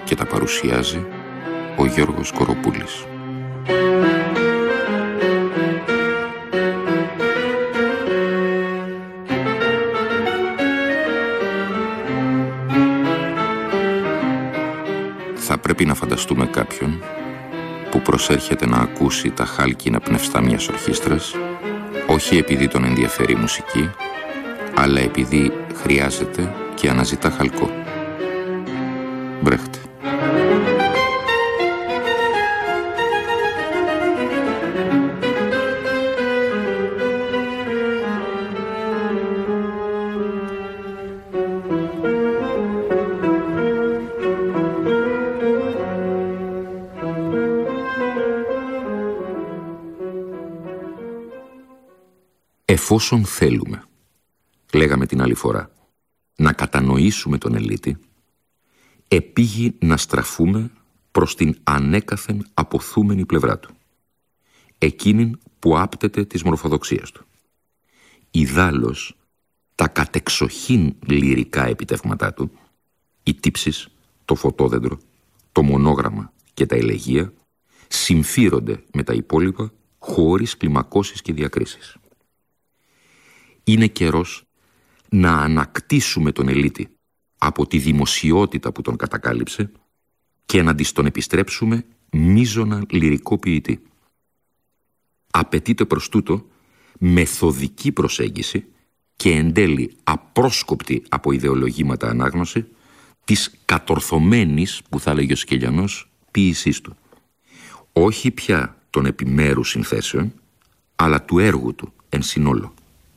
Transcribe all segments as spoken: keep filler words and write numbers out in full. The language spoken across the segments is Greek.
και τα παρουσιάζει ο Γιώργος Κοροπούλης. Θα πρέπει να φανταστούμε κάποιον που προσέρχεται να ακούσει τα χάλκινα πνευστά μιας ορχήστρας, όχι επειδή τον ενδιαφέρει η μουσική, αλλά επειδή χρειάζεται και αναζητά χαλκό. Μπρέχτε. Εφόσον θέλουμε, λέγαμε την άλλη φορά, να κατανοήσουμε τον Ελίτη, επήγει να στραφούμε προς την ανέκαθεν αποθούμενη πλευρά του, εκείνην που άπτεται της μορφοδοξίας του. Ιδάλλως, τα κατεξοχήν λυρικά επιτεύγματά του, οι τύψεις, το φωτόδεντρο, το μονόγραμμα και τα ελεγεία, συμφύρονται με τα υπόλοιπα χωρίς κλιμακώσεις και διακρίσεις. Είναι καιρός να ανακτήσουμε τον Ελίτη από τη δημοσιότητα που τον κατακάλυψε και να της τον επιστρέψουμε μείζωνα λυρικό ποιητή. Απαιτείται προς τούτο μεθοδική προσέγγιση και εν τέλει απρόσκοπτη από ιδεολογήματα ανάγνωση της κατορθωμένης, που θα λέγει ο Σκελιανός, ποίησής του. Όχι πια των επιμέρους συνθέσεων, αλλά του έργου του εν συνόλο.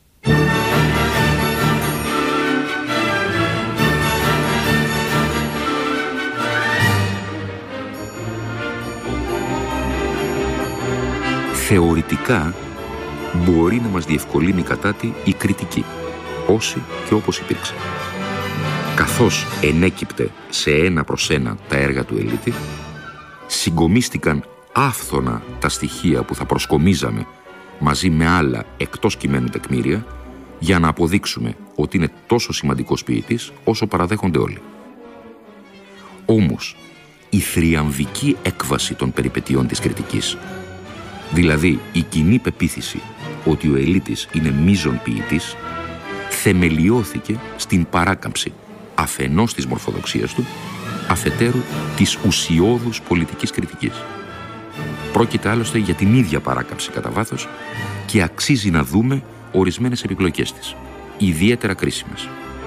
Θεωρητικά μπορεί να μας διευκολύνει κατά τη η κριτική, όσοι και όπως υπήρξε. Καθώς ενέκυπτε σε ένα προς ένα τα έργα του Ελίτη, συγκομίστηκαν άφθονα τα στοιχεία που θα προσκομίζαμε μαζί με άλλα εκτός κειμένου τεκμήρια για να αποδείξουμε ότι είναι τόσο σημαντικός ποιητής όσο παραδέχονται όλοι. Όμως, η θριαμβική έκβαση των περιπετειών της κριτικής, δηλαδή η κοινή πεποίθηση ότι ο Ελίτης είναι μείζον ποιητής, θεμελιώθηκε στην παράκαμψη αφενός της μορφοδοξίας του, αφετέρου της ουσιώδους πολιτικής κριτικής. Πρόκειται άλλωστε για την ίδια παράκαμψη κατά βάθος και αξίζει να δούμε ορισμένες επιπλοκές της, ιδιαίτερα κρίσιμες.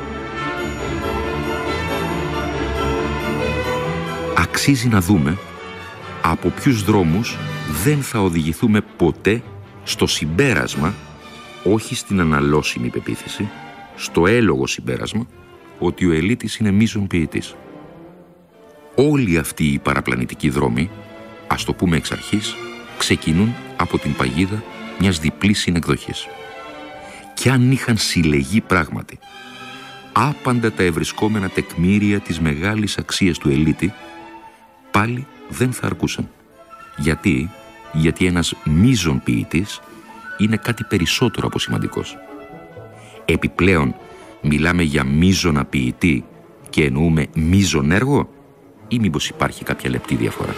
Αξίζει να δούμε από ποιους δρόμους δεν θα οδηγηθούμε ποτέ στο συμπέρασμα, όχι στην αναλώσιμη πεποίθηση, στο έλογο συμπέρασμα ότι ο Ελίτης είναι μείζον ποιητής. Όλοι αυτοί οι παραπλανητικοί δρόμοι, ας το πούμε εξ αρχής, ξεκινούν από την παγίδα μιας διπλής συνεκδοχής. Κι αν είχαν συλλεγεί πράγματι άπαντα τα ευρισκόμενα τεκμήρια της μεγάλης αξίας του Ελίτη, πάλι δεν θα αρκούσαν. Γιατί, γιατί ένας μείζον ποιητής είναι κάτι περισσότερο από σημαντικός. Επιπλέον, μιλάμε για μείζωνα ποιητή και εννοούμε μείζον έργο, ή μήπως υπάρχει κάποια λεπτή διαφορά?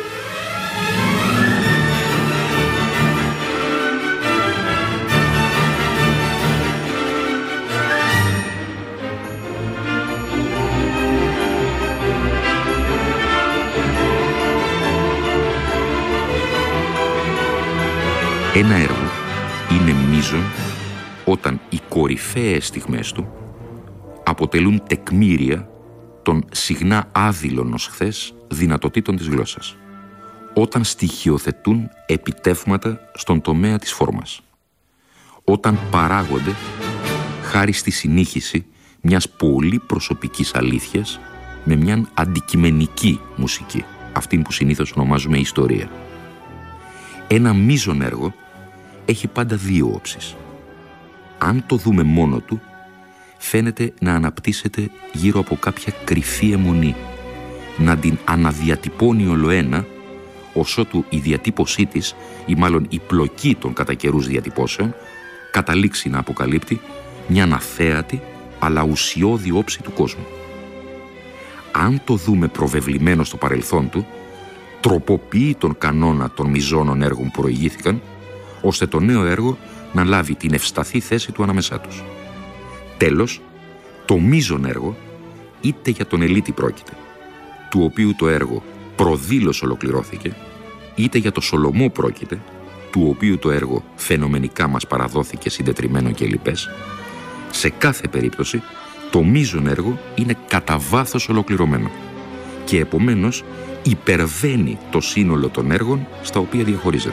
Ένα έργο είναι μείζον όταν οι κορυφαίες στιγμές του αποτελούν τεκμήρια των συχνά άδειλων ως χθες δυνατοτήτων της γλώσσας, όταν στοιχειοθετούν επιτεύγματα στον τομέα της φόρμας, όταν παράγονται χάρη στη συνήχιση μιας πολύ προσωπικής αλήθειας με μιαν αντικειμενική μουσική, αυτήν που συνήθως ονομάζουμε ιστορία. Ένα μείζον έργο έχει πάντα δύο όψεις. Αν το δούμε μόνο του, φαίνεται να αναπτύσσεται γύρω από κάποια κρυφή αιμονή, να την αναδιατυπώνει ολοένα, ωσότου η διατύπωσή της, ή μάλλον η πλοκή των κατά καιρούς διατυπώσεων, καταλήξει να αποκαλύπτει μια αθέατη αλλά ουσιώδη όψη του κόσμου. αν το δούμε προβεβλημένο στο παρελθόν του, τροποποιεί τον κανόνα των μιζώνων έργων που προηγήθηκαν, ώστε το νέο έργο να λάβει την ευσταθή θέση του ανάμεσά τους. Τέλος, το μείζον έργο, είτε για τον Ελίτη πρόκειται, του οποίου το έργο προδήλως ολοκληρώθηκε, είτε για το Σολομό πρόκειται, του οποίου το έργο φαινομενικά μας παραδόθηκε συντετριμμένο και λοιπές, σε κάθε περίπτωση το μείζον έργο είναι κατά βάθος ολοκληρωμένο και επομένως υπερβαίνει το σύνολο των έργων στα οποία διαχωρίζεται.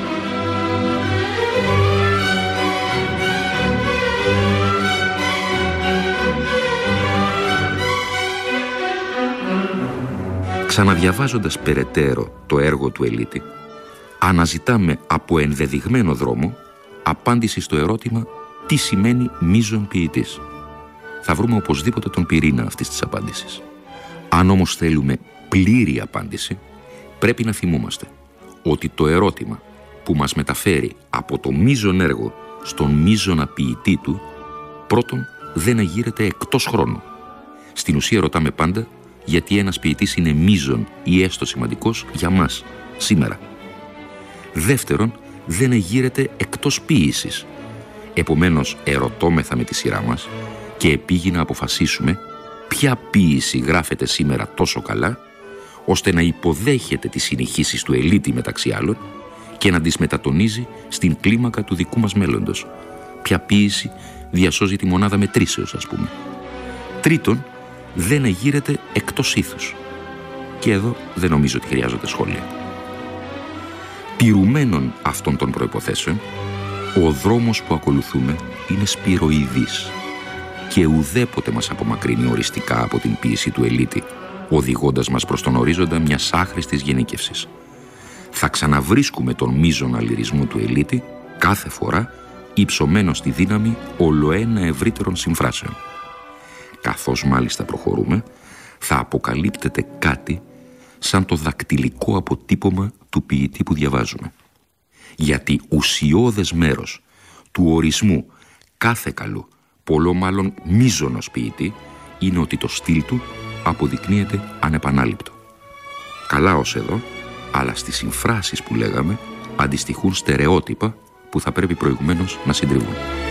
Ξαναδιαβάζοντας περαιτέρω το έργο του Ελίτη, αναζητάμε από ενδεδειγμένο δρόμο απάντηση στο ερώτημα τι σημαίνει μείζον ποιητής. Θα βρούμε οπωσδήποτε τον πυρήνα αυτής της απάντησης. Αν όμως θέλουμε πλήρη απάντηση, πρέπει να θυμούμαστε ότι το ερώτημα που μας μεταφέρει από το μείζον έργο στον μείζωνα ποιητή του, πρώτον δεν εγείρεται εκτός χρόνου. Στην ουσία ρωτάμε πάντα γιατί ένας ποιητής είναι μείζον ή έστω σημαντικός για μας, σήμερα. Δεύτερον, δεν εγείρεται εκτός ποίησης. Επομένως, ερωτώμεθα με τη σειρά μας και επήγει να αποφασίσουμε ποια ποίηση γράφεται σήμερα τόσο καλά, ώστε να υποδέχεται τις συνηχήσεις του Ελίτη μεταξύ άλλων και να τις μετατονίζει στην κλίμακα του δικού μας μέλλοντος. Ποια ποίηση διασώζει τη μονάδα μετρήσεως, ας πούμε. Τρίτον, δεν εγείρεται εκτός ήθους. Και εδώ δεν νομίζω ότι χρειάζονται σχόλια. Τηρουμένων αυτών των προϋποθέσεων, ο δρόμος που ακολουθούμε είναι σπυροειδής και ουδέποτε μας απομακρύνει οριστικά από την ποίηση του Ελίτη, οδηγώντας μας προς τον ορίζοντα μιας άχρηστης γενίκευσης. Θα ξαναβρίσκουμε τον μείζωνα λυρισμό του Ελίτη κάθε φορά υψωμένο στη δύναμη ολοένα ευρύτερων συμφράσεων. Καθώς μάλιστα προχωρούμε, θα αποκαλύπτεται κάτι σαν το δακτυλικό αποτύπωμα του ποιητή που διαβάζουμε. Γιατί ουσιώδες μέρος του ορισμού κάθε καλού, πολλό μάλλον μείζωνος ποιητή, είναι ότι το στυλ του αποδεικνύεται ανεπανάληπτο. Καλά ως εδώ, αλλά στις συμφράσεις που λέγαμε αντιστοιχούν στερεότυπα που θα πρέπει προηγουμένως να συντριβούν.